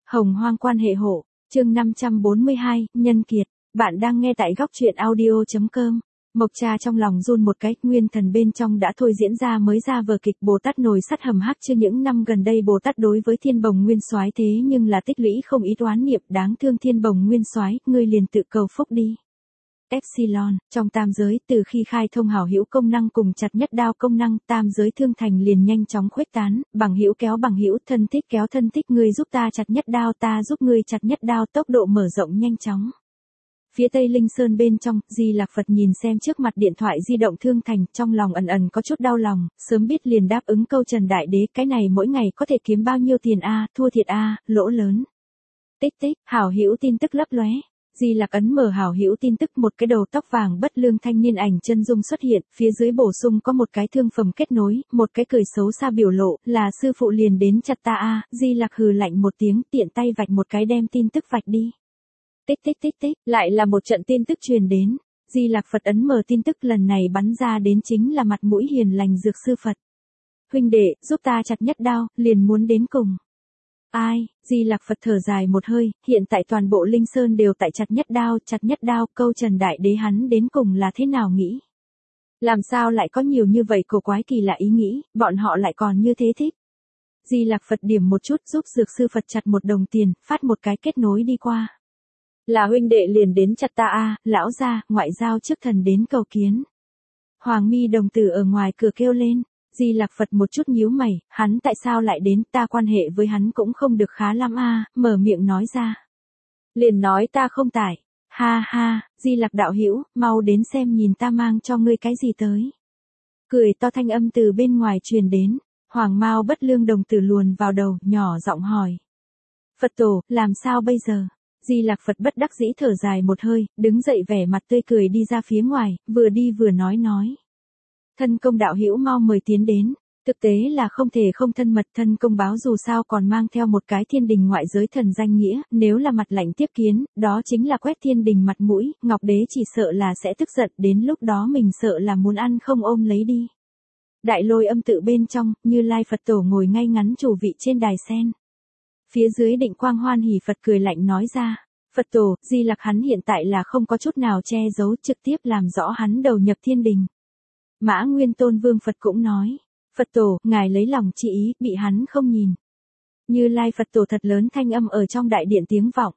Hồng hoang quan hệ hộ, chương 542, nhân kiệt, bạn đang nghe tại góc truyện audio.com. Mộc Trà trong lòng run một cái, nguyên thần bên trong đã thôi diễn ra mới ra vở kịch Bồ Tát nồi sắt hầm hắc. Chưa những năm gần đây Bồ Tát đối với Thiên Bồng Nguyên Soái thế nhưng là tích lũy không ít oán niệm, đáng thương Thiên Bồng Nguyên Soái, ngươi liền tự cầu phúc đi. Epsilon, trong tam giới, từ khi khai thông hảo hữu công năng cùng chặt nhất đao công năng, tam giới thương thành liền nhanh chóng khuếch tán, bằng hữu kéo bằng hữu, thân thích kéo thân thích, ngươi giúp ta chặt nhất đao, ta giúp ngươi chặt nhất đao, tốc độ mở rộng nhanh chóng. Phía Tây Linh Sơn bên trong, Di Lạc Phật nhìn xem trước mặt điện thoại di động thương thành, trong lòng ẩn ẩn có chút đau lòng, sớm biết liền đáp ứng câu Trần Đại Đế, cái này mỗi ngày có thể kiếm bao nhiêu tiền a, thua thiệt a, lỗ lớn. Tích tích, hảo hữu tin tức lấp lóe. Di Lạc ấn mở hảo hữu tin tức, một cái đầu tóc vàng bất lương thanh niên ảnh chân dung xuất hiện, phía dưới bổ sung có một cái thương phẩm kết nối, một cái cười xấu xa biểu lộ, là sư phụ liền đến chặt ta a. Di Lạc hừ lạnh một tiếng, tiện tay vạch một cái đem tin tức vạch đi. Tích tích tích tích, lại là một trận tin tức truyền đến. Di Lạc Phật ấn mở tin tức, lần này bắn ra đến chính là mặt mũi hiền lành dược sư Phật. Huynh đệ, giúp ta chặt nhất đao, liền muốn đến cùng. Ai, Di Lạc Phật thở dài một hơi, hiện tại toàn bộ Linh Sơn đều tại chặt nhất đao, câu Trần Đại Đế hắn đến cùng là thế nào nghĩ? Làm sao lại có nhiều như vậy cổ quái kỳ lạ ý nghĩ, bọn họ lại còn như thế thích? Di Lạc Phật điểm một chút giúp dược sư Phật chặt một đồng tiền, phát một cái kết nối đi qua. Là huynh đệ liền đến chặt ta a, lão gia, ngoại giao trước thần đến cầu kiến. Hoàng Mi đồng tử ở ngoài cửa kêu lên. Di Lạc Phật một chút nhíu mày, hắn tại sao lại đến, ta quan hệ với hắn cũng không được khá lắm a, mở miệng nói ra. Liền nói ta không tải, ha ha, Di Lạc đạo hữu, mau đến xem nhìn ta mang cho ngươi cái gì tới. Cười to thanh âm từ bên ngoài truyền đến, Hoàng Mao bất lương đồng tử luồn vào đầu, nhỏ giọng hỏi. Phật tổ, làm sao bây giờ? Di Lạc Phật bất đắc dĩ thở dài một hơi, đứng dậy vẻ mặt tươi cười đi ra phía ngoài, vừa đi vừa nói. Thân công đạo hữu mau mời tiến đến, thực tế là không thể không thân mật, thân công báo dù sao còn mang theo một cái thiên đình ngoại giới thần danh nghĩa, nếu là mặt lạnh tiếp kiến, đó chính là quét thiên đình mặt mũi, Ngọc Đế chỉ sợ là sẽ tức giận, đến lúc đó mình sợ là muốn ăn không ôm lấy đi. Đại Lôi âm tự bên trong, Như Lai Phật tổ ngồi ngay ngắn chủ vị trên đài sen. Phía dưới Định Quang hoan hỉ Phật cười lạnh nói ra, Phật tổ, Di Lạc hắn hiện tại là không có chút nào che giấu, trực tiếp làm rõ hắn đầu nhập thiên đình. Mã Nguyên Tôn Vương Phật cũng nói, Phật tổ, ngài lấy lòng chi ý, bị hắn không nhìn. Như Lai Phật tổ thật lớn thanh âm ở trong đại điện tiếng vọng.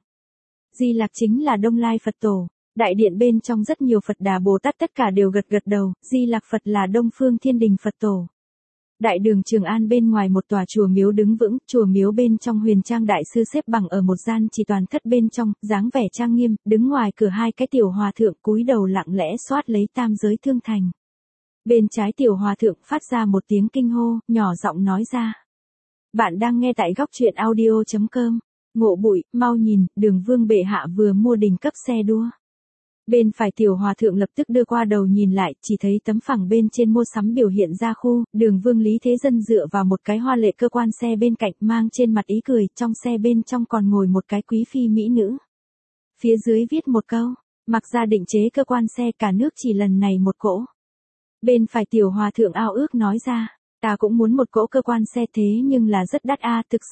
Di Lạc chính là Đông Lai Phật tổ, đại điện bên trong rất nhiều Phật Đà Bồ Tát tất cả đều gật gật đầu, Di Lạc Phật là Đông Phương Thiên Đình Phật tổ. Đại đường Trường An bên ngoài một tòa chùa miếu đứng vững, chùa miếu bên trong Huyền Trang đại sư xếp bằng ở một gian chỉ toàn thất bên trong, dáng vẻ trang nghiêm, đứng ngoài cửa hai cái tiểu hòa thượng cúi đầu lặng lẽ soát lấy tam giới thương thành. Bên trái tiểu hòa thượng phát ra một tiếng kinh hô, nhỏ giọng nói ra. Bạn đang nghe tại góc truyện audio.com. Ngộ Bụi, mau nhìn, Đường Vương bệ hạ vừa mua đỉnh cấp xe đua. Bên phải tiểu hòa thượng lập tức đưa qua đầu nhìn lại, chỉ thấy tấm phẳng bên trên mua sắm biểu hiện ra khu, Đường Vương Lý Thế Dân dựa vào một cái hoa lệ cơ quan xe bên cạnh, mang trên mặt ý cười, trong xe bên trong còn ngồi một cái quý phi mỹ nữ. Phía dưới viết một câu, mặc ra định chế cơ quan xe cả nước chỉ lần này một cỗ. Bên phải tiểu hòa thượng ao ước nói ra, ta cũng muốn một cỗ cơ quan xe thế nhưng là rất đắt a, thực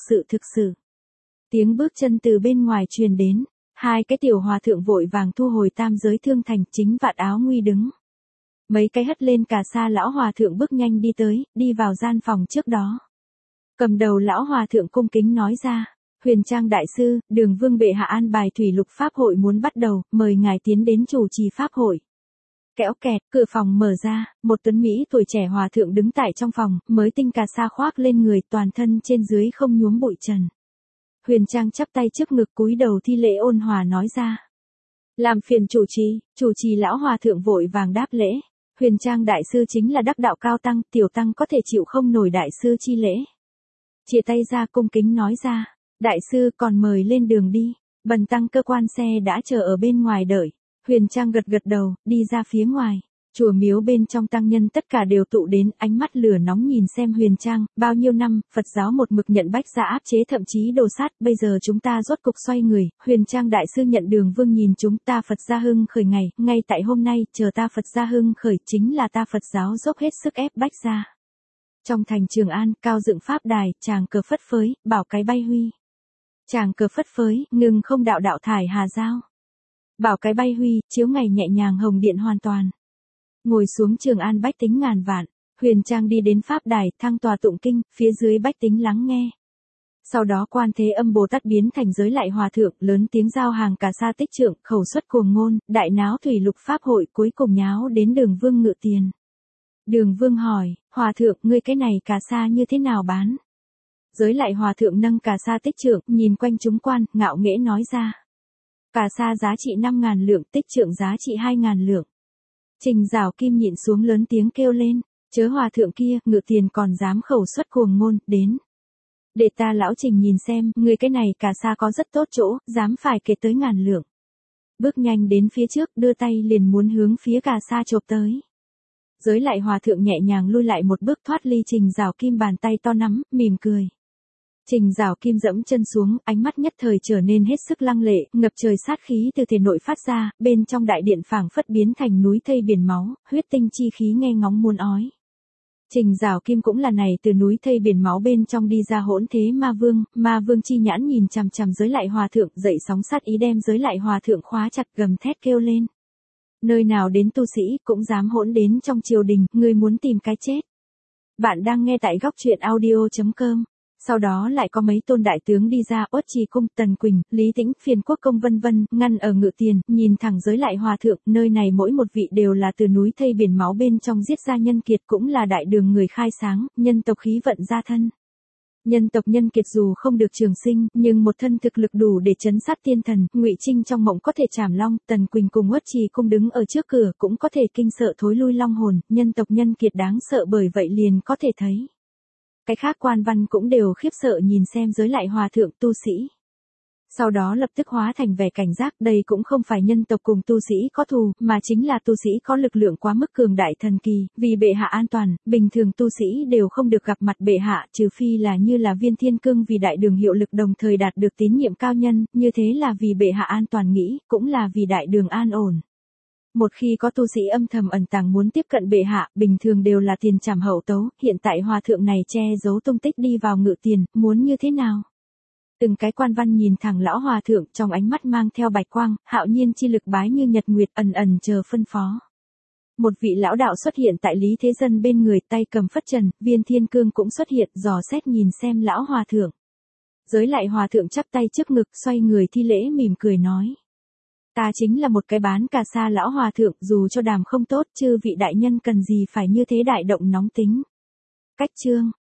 sự. Tiếng bước chân từ bên ngoài truyền đến, hai cái tiểu hòa thượng vội vàng thu hồi tam giới thương thành, chính Vạn Áo Nguy đứng. Mấy cái hất lên cà sa lão hòa thượng bước nhanh đi tới, đi vào gian phòng trước đó. Cầm đầu lão hòa thượng cung kính nói ra, Huyền Trang đại sư, Đường Vương bệ hạ an bài thủy lục pháp hội muốn bắt đầu, mời ngài tiến đến chủ trì pháp hội. Kéo kẹt, cửa phòng mở ra, một tuấn Mỹ tuổi trẻ hòa thượng đứng tại trong phòng, mới tinh cà sa khoác lên người, toàn thân trên dưới không nhuốm bụi trần. Huyền Trang chắp tay trước ngực cúi đầu thi lễ ôn hòa nói ra. Làm phiền chủ trì lão hòa thượng vội vàng đáp lễ. Huyền Trang đại sư chính là đắc đạo cao tăng, tiểu tăng có thể chịu không nổi đại sư chi lễ. Chia tay ra cung kính nói ra, đại sư còn mời lên đường đi, bần tăng cơ quan xe đã chờ ở bên ngoài đợi. Huyền Trang gật gật đầu, đi ra phía ngoài. Chùa miếu bên trong tăng nhân tất cả đều tụ đến, ánh mắt lửa nóng nhìn xem Huyền Trang, bao nhiêu năm, Phật giáo một mực nhận bách gia áp chế thậm chí đồ sát, bây giờ chúng ta rốt cục xoay người, Huyền Trang đại sư nhận Đường Vương nhìn chúng ta Phật gia hưng khởi ngày, ngay tại hôm nay, chờ ta Phật gia hưng khởi chính là ta Phật giáo dốc hết sức ép bách gia. Trong thành Trường An, cao dựng pháp đài, tràng cờ phất phới, bảo cái bay huy. Chàng cờ phất phới, ngừng không đạo đạo thải hà giao. Bảo cái bay huy, chiếu ngày nhẹ nhàng hồng điện hoàn toàn. Ngồi xuống Trường An bách tính ngàn vạn, Huyền Trang đi đến Pháp đài, thăng tòa tụng kinh, phía dưới bách tính lắng nghe. Sau đó Quan Thế Âm Bồ Tát biến thành Giới Lại Hòa Thượng, lớn tiếng giao hàng Cà Sa Tích Trượng, khẩu xuất cuồng ngôn, đại náo thủy lục pháp hội, cuối cùng nháo đến Đường Vương Ngự Tiền. Đường Vương hỏi, Hòa Thượng, ngươi cái này Cà Sa như thế nào bán? Giới Lại Hòa Thượng nâng Cà Sa Tích Trượng, nhìn quanh chúng quan, ngạo nghễ nói ra. Cà Sa giá trị 5.000 lượng, Tích Trượng giá trị 2.000 lượng. Trình Giảo Kim nhịn xuống lớn tiếng kêu lên, chớ Hòa Thượng kia, Ngự Tiền còn dám khẩu xuất cuồng ngôn, đến. Để ta lão Trình nhìn xem, người cái này Cà Sa có rất tốt chỗ, dám phải kể tới 1.000 lượng. Bước nhanh đến phía trước, đưa tay liền muốn hướng phía Cà Sa chộp tới. Giới Lại Hòa Thượng nhẹ nhàng lui lại một bước, thoát ly Trình Giảo Kim bàn tay to nắm, mỉm cười. Trình Giảo Kim dẫm chân xuống, ánh mắt nhất thời trở nên hết sức lăng lệ, ngập trời sát khí từ thể nội phát ra, bên trong đại điện phảng phất biến thành núi thây biển máu, huyết tinh chi khí nghe ngóng muôn ói. Trình Giảo Kim cũng là này từ núi thây biển máu bên trong đi ra hỗn thế ma vương chi nhãn nhìn chằm chằm Giới Lại Hòa Thượng, dậy sóng sát ý đem Giới Lại Hòa Thượng khóa chặt, gầm thét kêu lên. Nơi nào đến tu sĩ, cũng dám hỗn đến trong triều đình, ngươi muốn tìm cái chết. Bạn đang nghe tại góc truyện audio.com. Sau đó lại có mấy tôn đại tướng đi ra, Uất Trì Cung, Tần Quỳnh, Lý Tĩnh, Phiền Quốc Công vân vân, ngăn ở Ngự Tiền, nhìn thẳng Giới Lại Hòa Thượng, nơi này mỗi một vị đều là từ núi thây biển máu bên trong giết ra nhân kiệt, cũng là đại đường người khai sáng, nhân tộc khí vận gia thân. Nhân tộc nhân kiệt dù không được trường sinh, nhưng một thân thực lực đủ để trấn sát tiên thần, Ngụy Trinh trong mộng có thể trảm long, Tần Quỳnh cùng Uất Trì Cung đứng ở trước cửa cũng có thể kinh sợ thối lui long hồn, nhân tộc nhân kiệt đáng sợ bởi vậy liền có thể thấy. Cái khác quan văn cũng đều khiếp sợ nhìn xem Giới Lại Hòa Thượng tu sĩ. Sau đó lập tức hóa thành vẻ cảnh giác, đây cũng không phải nhân tộc cùng tu sĩ có thù, mà chính là tu sĩ có lực lượng quá mức cường đại thần kỳ, vì bệ hạ an toàn, bình thường tu sĩ đều không được gặp mặt bệ hạ, trừ phi là như là Viên Thiên Cương vì đại đường hiệu lực đồng thời đạt được tín nhiệm cao nhân, như thế là vì bệ hạ an toàn nghĩ, cũng là vì đại đường an ổn. Một khi có tu sĩ âm thầm ẩn tàng muốn tiếp cận bệ hạ, bình thường đều là tiền trảm hậu tấu, hiện tại Hòa Thượng này che giấu tung tích đi vào Ngự Tiền, muốn như thế nào? Từng cái quan văn nhìn thẳng lão Hòa Thượng, trong ánh mắt mang theo bạch quang, hạo nhiên chi lực bái như nhật nguyệt, ẩn ẩn chờ phân phó. Một vị lão đạo xuất hiện tại Lý Thế Dân bên người, tay cầm phất trần, Viên Thiên Cương cũng xuất hiện, dò xét nhìn xem lão Hòa Thượng. Giới Lại Hòa Thượng chắp tay trước ngực, xoay người thi lễ mỉm cười nói. Ta chính là một cái bán Cà Sa lão Hòa Thượng, dù cho đàm không tốt, chư vị đại nhân cần gì phải như thế đại động nóng tính. Cách chương.